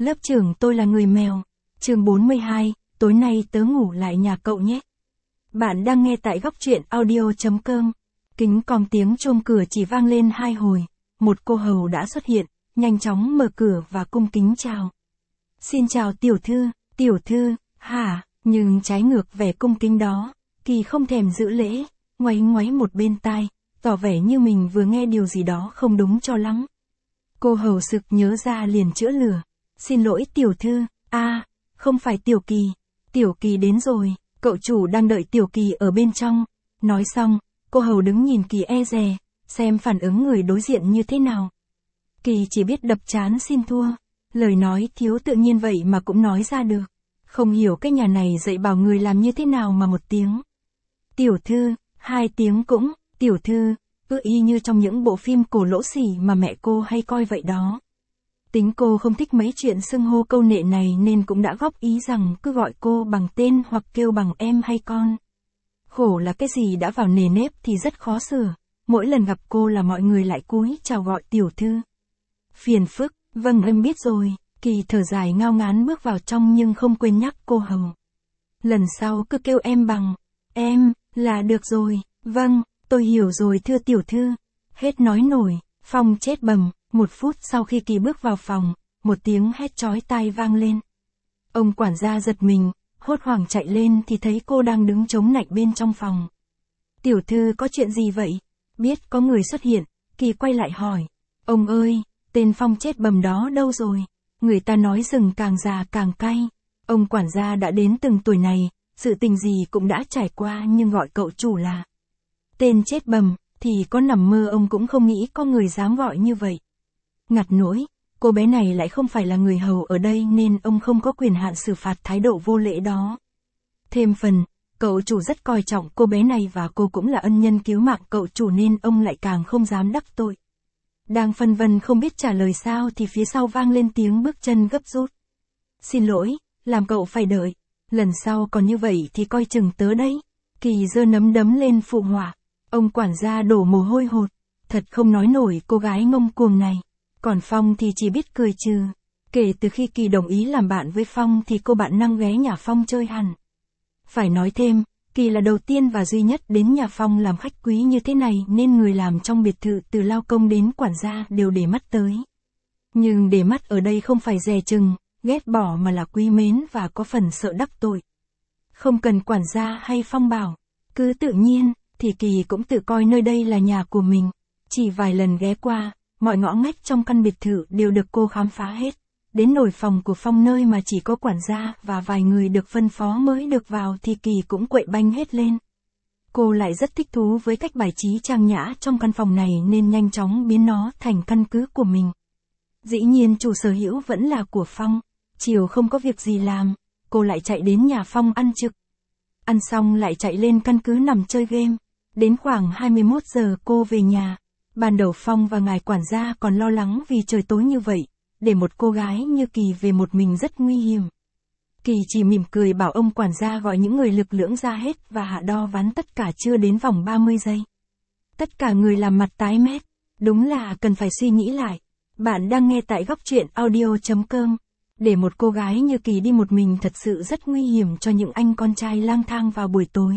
Lớp trưởng tôi là người mèo. Chương 42, tối nay tớ ngủ lại nhà cậu nhé. Bạn đang nghe tại góc truyện audio.com. Kính còm tiếng chuông cửa chỉ vang lên 2 hồi. Một cô hầu đã xuất hiện, nhanh chóng mở cửa và cung kính chào. Xin chào tiểu thư, hả? Nhưng trái ngược vẻ cung kính đó, Kỳ không thèm giữ lễ, ngoáy ngoáy một bên tai, tỏ vẻ như mình vừa nghe điều gì đó không đúng cho lắm. Cô hầu sực nhớ ra liền chữa lửa. Xin lỗi tiểu thư, không phải Tiểu Kỳ đến rồi, cậu chủ đang đợi Tiểu Kỳ ở bên trong. Nói xong, cô hầu đứng nhìn Kỳ e dè, xem phản ứng người đối diện như thế nào. Kỳ chỉ biết đập trán xin thua, lời nói thiếu tự nhiên vậy mà cũng nói ra được. Không hiểu cái nhà này dạy bảo người làm như thế nào mà 1 tiếng. Tiểu thư, 2 tiếng cũng, tiểu thư, y như trong những bộ phim cổ lỗ xỉ mà mẹ cô hay coi vậy đó. Tính cô không thích mấy chuyện xưng hô câu nệ này nên cũng đã góp ý rằng cứ gọi cô bằng tên hoặc kêu bằng em hay con. Khổ là cái gì đã vào nề nếp thì rất khó sửa, mỗi lần gặp cô là mọi người lại cúi chào gọi tiểu thư. Phiền phức, vâng em biết rồi, Kỳ thở dài ngao ngán bước vào trong nhưng không quên nhắc cô hầu. Lần sau cứ kêu em bằng em là được rồi, vâng, tôi hiểu rồi thưa tiểu thư. Hết nói nổi, Phong chết bầm. 1 phút sau khi Kỳ bước vào phòng, một tiếng hét chói tai vang lên. Ông quản gia giật mình, hốt hoảng chạy lên thì thấy cô đang đứng chống nạnh bên trong phòng. Tiểu thư có chuyện gì vậy? Biết có người xuất hiện, Kỳ quay lại hỏi. Ông ơi, tên Phong chết bầm đó đâu rồi? Người ta nói rừng càng già càng cay. Ông quản gia đã đến từng tuổi này, sự tình gì cũng đã trải qua nhưng gọi cậu chủ là tên chết bầm, thì có nằm mơ ông cũng không nghĩ có người dám gọi như vậy. Ngặt nỗi, cô bé này lại không phải là người hầu ở đây nên ông không có quyền hạn xử phạt thái độ vô lễ đó. Thêm phần, cậu chủ rất coi trọng cô bé này và cô cũng là ân nhân cứu mạng cậu chủ nên ông lại càng không dám đắc tội. Đang phân vân không biết trả lời sao thì phía sau vang lên tiếng bước chân gấp rút. Xin lỗi, làm cậu phải đợi, lần sau còn như vậy thì coi chừng tớ đấy. Kỳ giơ nắm đấm lên phụ họa. Ông quản gia đổ mồ hôi hột, thật không nói nổi cô gái ngông cuồng này. Còn Phong thì chỉ biết cười trừ. Kể từ khi Kỳ đồng ý làm bạn với Phong thì cô bạn năng ghé nhà Phong chơi hẳn. Phải nói thêm, Kỳ là đầu tiên và duy nhất đến nhà Phong làm khách quý như thế này nên người làm trong biệt thự từ lao công đến quản gia đều để mắt tới. Nhưng để mắt ở đây không phải dè chừng, ghét bỏ mà là quý mến và có phần sợ đắc tội. Không cần quản gia hay Phong bảo, cứ tự nhiên, thì Kỳ cũng tự coi nơi đây là nhà của mình. Chỉ vài lần ghé qua, mọi ngõ ngách trong căn biệt thự đều được cô khám phá hết. Đến nổi phòng của Phong nơi mà chỉ có quản gia và vài người được phân phó mới được vào thì Kỳ cũng quậy banh hết lên. Cô lại rất thích thú với cách bài trí trang nhã trong căn phòng này nên nhanh chóng biến nó thành căn cứ của mình. Dĩ nhiên chủ sở hữu vẫn là của Phong. Chiều không có việc gì làm, cô lại chạy đến nhà Phong ăn trực. Ăn xong lại chạy lên căn cứ nằm chơi game. Đến khoảng 21 giờ cô về nhà. Ban đầu Phong và ngài quản gia còn lo lắng vì trời tối như vậy, để một cô gái như Kỳ về một mình rất nguy hiểm. Kỳ chỉ mỉm cười bảo ông quản gia gọi những người lực lưỡng ra hết và hạ đo ván tất cả chưa đến vòng 30 giây. Tất cả người làm mặt tái mét, đúng là cần phải suy nghĩ lại. Bạn đang nghe tại góc truyện audio.com. Để một cô gái như Kỳ đi một mình thật sự rất nguy hiểm cho những anh con trai lang thang vào buổi tối.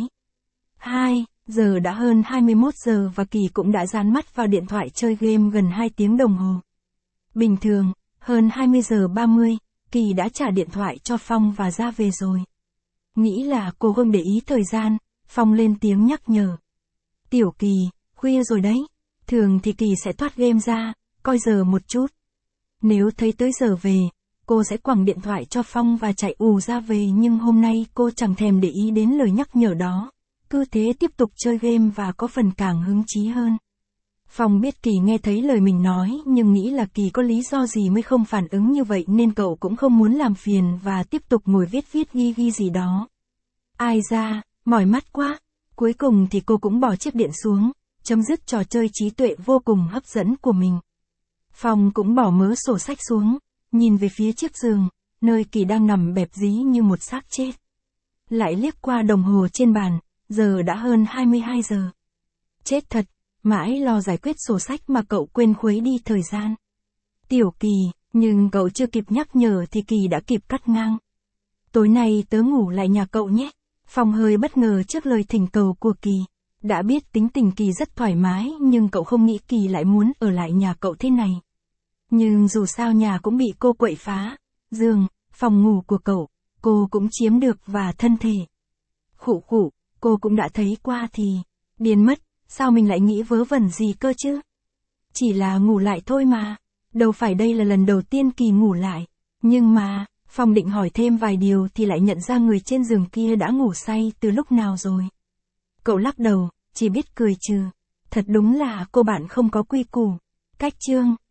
Giờ đã hơn 21 giờ và Kỳ cũng đã dán mắt vào điện thoại chơi game gần 2 tiếng đồng hồ. Bình thường, hơn 20 giờ 30, Kỳ đã trả điện thoại cho Phong và ra về rồi. Nghĩ là cô không để ý thời gian, Phong lên tiếng nhắc nhở. Tiểu Kỳ, khuya rồi đấy. Thường thì Kỳ sẽ thoát game ra, coi giờ một chút. Nếu thấy tới giờ về, cô sẽ quẳng điện thoại cho Phong và chạy ù ra về nhưng hôm nay cô chẳng thèm để ý đến lời nhắc nhở đó. Cứ thế tiếp tục chơi game và có phần càng hứng chí hơn. Phong biết Kỳ nghe thấy lời mình nói nhưng nghĩ là Kỳ có lý do gì mới không phản ứng như vậy nên cậu cũng không muốn làm phiền và tiếp tục ngồi viết ghi gì đó. Ai ra, mỏi mắt quá. Cuối cùng thì cô cũng bỏ chiếc điện xuống, chấm dứt trò chơi trí tuệ vô cùng hấp dẫn của mình. Phong cũng bỏ mớ sổ sách xuống, nhìn về phía chiếc giường, nơi Kỳ đang nằm bẹp dí như một xác chết. Lại liếc qua đồng hồ trên bàn. Giờ đã hơn 22 giờ. Chết thật, mãi lo giải quyết sổ sách mà cậu quên khuấy đi thời gian. Tiểu Kỳ, Nhưng cậu chưa kịp nhắc nhở thì Kỳ đã kịp cắt ngang. Tối nay tớ ngủ lại nhà cậu nhé. Phong hơi bất ngờ trước lời thỉnh cầu của Kỳ. Đã biết tính tình Kỳ rất thoải mái nhưng cậu không nghĩ Kỳ lại muốn ở lại nhà cậu thế này. Nhưng dù sao nhà cũng bị cô quậy phá. Giường, phòng ngủ của cậu, cô cũng chiếm được và thân thể. Khụ khụ, cô cũng đã thấy qua thì. Điên mất, sao mình lại nghĩ vớ vẩn gì cơ chứ? Chỉ là ngủ lại thôi mà. Đâu phải đây là lần đầu tiên Kỳ ngủ lại. Nhưng mà, Phong định hỏi thêm vài điều thì lại nhận ra người trên giường kia đã ngủ say từ lúc nào rồi. Cậu lắc đầu, chỉ biết cười trừ. Thật đúng là cô bạn không có quy củ. Cách chương